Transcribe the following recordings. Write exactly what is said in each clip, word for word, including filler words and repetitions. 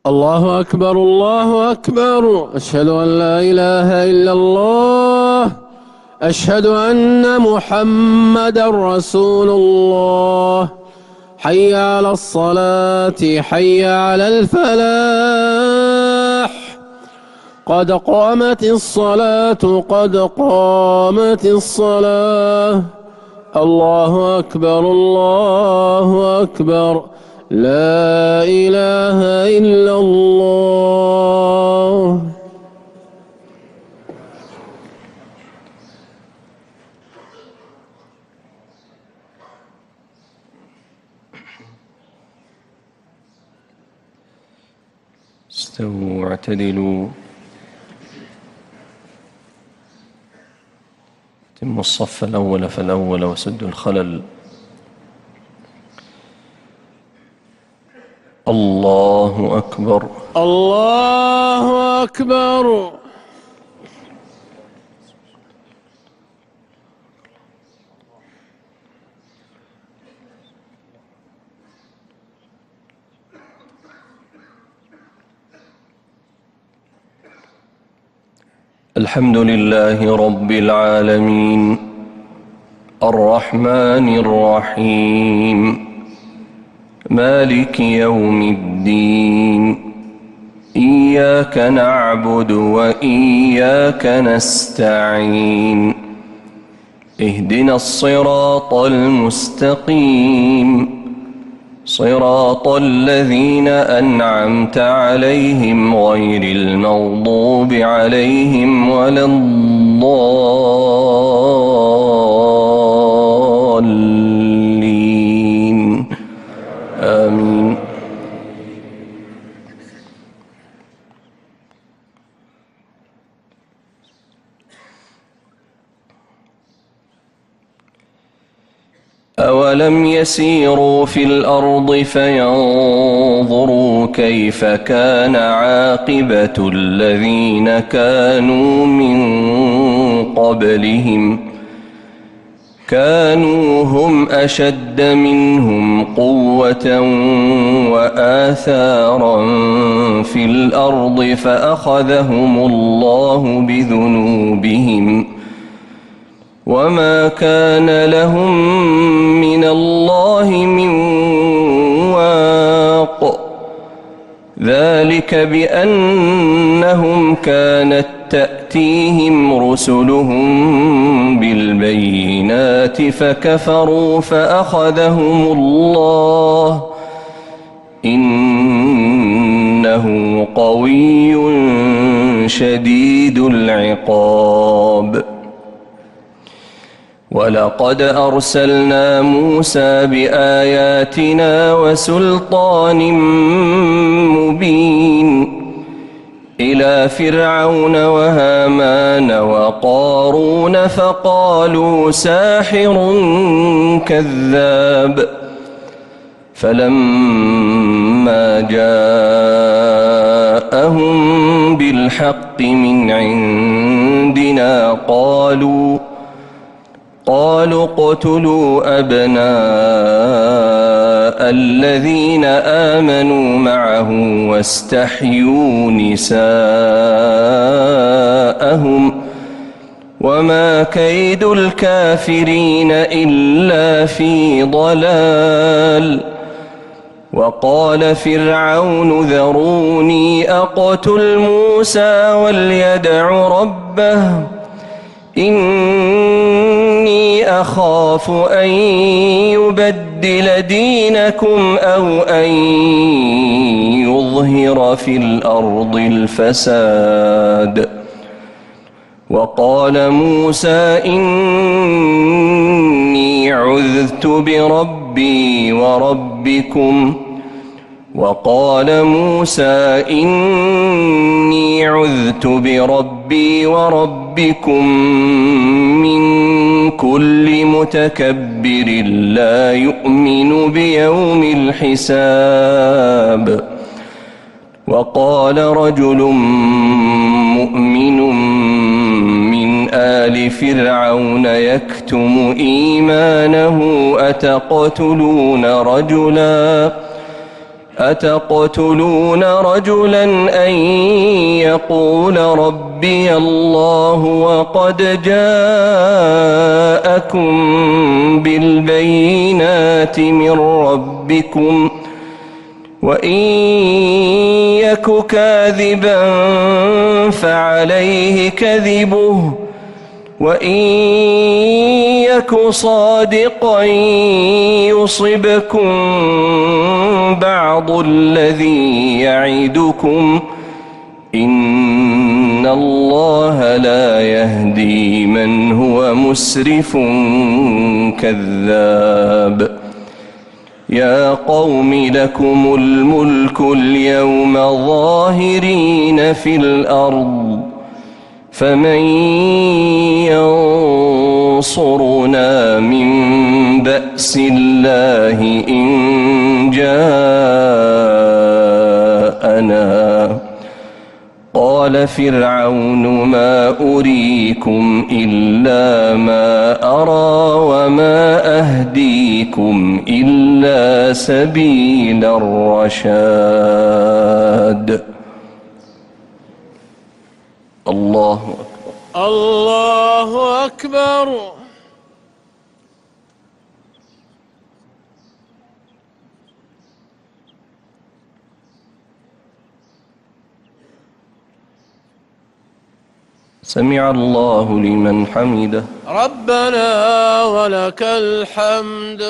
الله أكبر الله أكبر. أشهد أن لا إله إلا الله. أشهد أن محمدا رسول الله. حي على الصلاة، حي على الفلاح. قد قامت الصلاة، قد قامت الصلاة. الله أكبر الله أكبر. لا إله إلا الله. استووا واعتدلوا. تموا الصف الأول فالأول وسدوا الخلل. الله أكبر الله أكبر. الحمد لله رب العالمين الرحمن الرحيم مالك يوم الدين. إياك نعبد وإياك نستعين. اهدنا الصراط المستقيم صراط الذين أنعمت عليهم غير المغضوب عليهم ولا الضالين. آمين. أولم يسيروا في الأرض فينظروا كيف كان عاقبة الذين كانوا من قبلهم كانوا هم أشد منهم قوة وآثارا في الأرض فأخذهم الله بذنوبهم وما كان لهم من الله من واق. ذلك بأنهم كانت تأتيهم رسلهم بالبينات فكفروا فأخذهم الله إنه قوي شديد العقاب. ولقد أرسلنا موسى بآياتنا وسلطان مبين إلى فرعون وهامان وقارون فقالوا ساحر كذاب. فلما جاءهم بالحق من عندنا قالوا قالوا اقتلوا أبناء الذين آمنوا معه واستحيوا نساءهم وما كيد الكافرين إلا في ضلال. وقال فرعون ذروني أقتل موسى وليدع ربه إني أخاف أن يبدل دينكم أو أن يظهر في الأرض الفساد. وقال موسى إني عذت بربي وربكم وقال موسى إني عذت بربي وربكم من كل متكبر لا يؤمن بيوم الحساب. وقال رجل مؤمن من آل فرعون يكتم إيمانه أتقتلون رجلاً أتقتلون رجلا أن يقول ربي الله وقد جاءكم بالبينات من ربكم وإن يك كاذبا فعليه كذبه وإن يك صادقا يصبكم بعض الذي يعدكم إن الله لا يهدي من هو مسرف كذاب يا قوم لكم الملك اليوم ظاهرين في الأرض فمن ينصرنا من بأس الله إن جاءنا قال فرعون ما أريكم إلا ما أرى وما أهديكم إلا سبيل الرشاد الله أكبر الله أكبر. سمع الله لمن حمده ربنا ولك الحمد.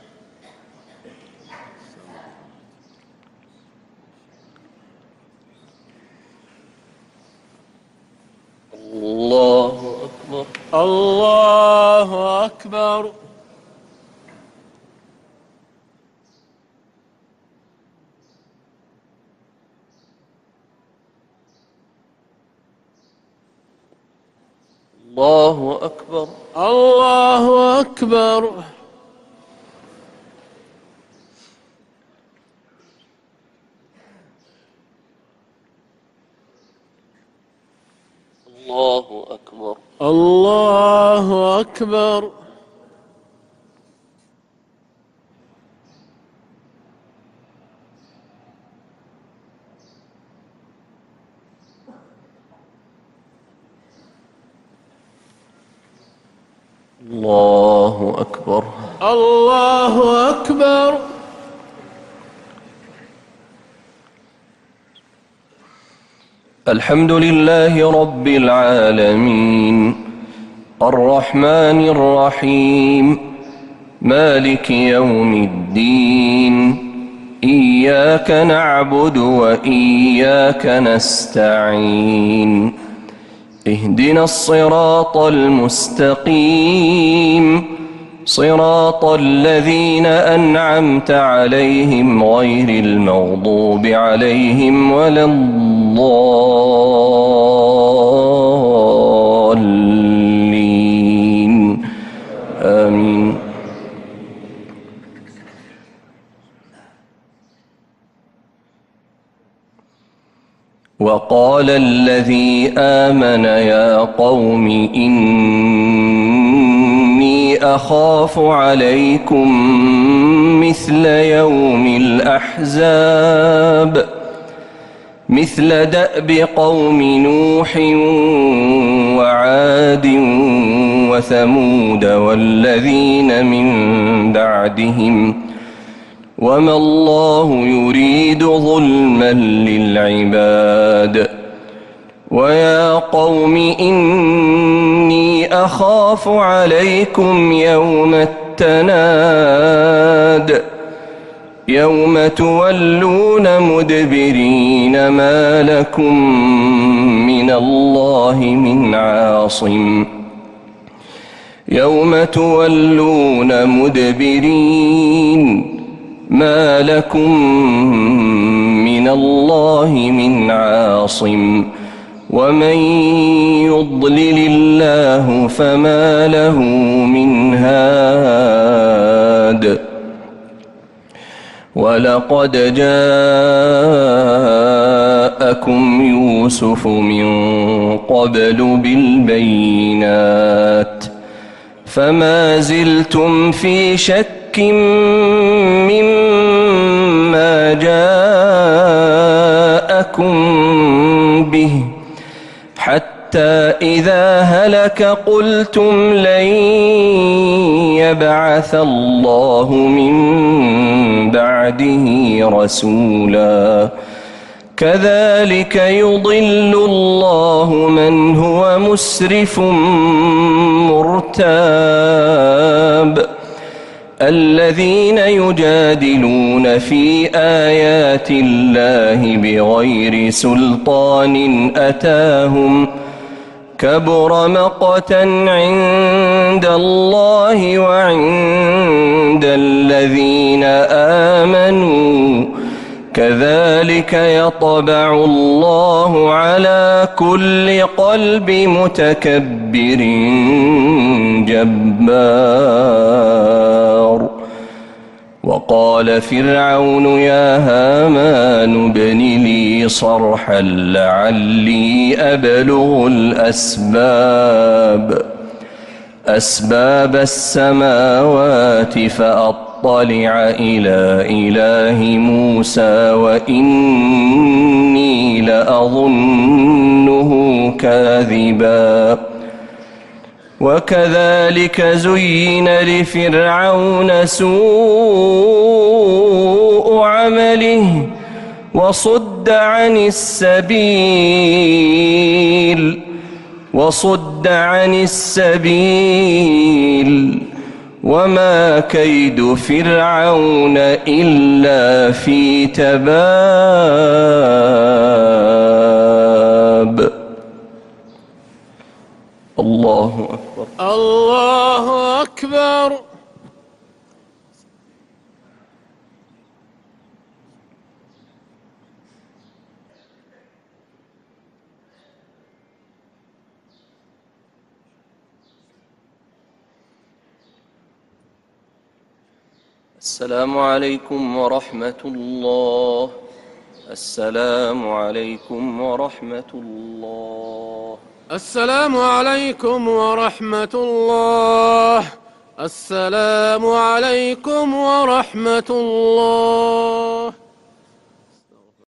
الله أكبر الله أكبر. الله أكبر الله أكبر. الله أكبر الله أكبر. الله أكبر الله أكبر. الحمد لله رب العالمين الرحمن الرحيم مالك يوم الدين إياك نعبد وإياك نستعين اهدنا الصراط المستقيم صراط الذين أنعمت عليهم غير المغضوب عليهم ولا الضالين آمين. وقال الذي آمن يا قوم إني أخاف عليكم مثل يوم الأحزاب مثل دأب قوم نوح وعاد وثمود والذين من بعدهم وما الله يريد ظلما للعباد ويا قوم إني أخاف عليكم يوم التناد يوم تولون مدبرين ما لكم من الله من عاصم يوم تولون مدبرين ما لكم من الله من عاصم ومن يضلل الله فما له من هاد ولقد جاءكم يوسف من قبل بالبينات فما زلتم في شك مما جاءكم لك قلتم لن يبعث الله من بعده رسولا كذلك يضل الله من هو مسرف مرتاب الذين يجادلون في آيات الله بغير سلطان أتاهم كبر مقتا عند الله وعند الذين آمنوا كذلك يطبع الله على كل قلب متكبر جبار وقال فرعون يا هامان ابن لي صرحا لعلي أبلغ الأسباب أسباب السماوات فأطلع إلى إله موسى وإني لأظنه كاذبا وكذلك زين لفرعون سوء عمله وصد عن السبيل وصد عن السبيل وما كيد فرعون إلا في تباب. الله أكبر. الله أكبر. السلام عليكم ورحمة الله. السلام عليكم ورحمة الله. السلام عليكم ورحمة الله. السلام عليكم ورحمة الله.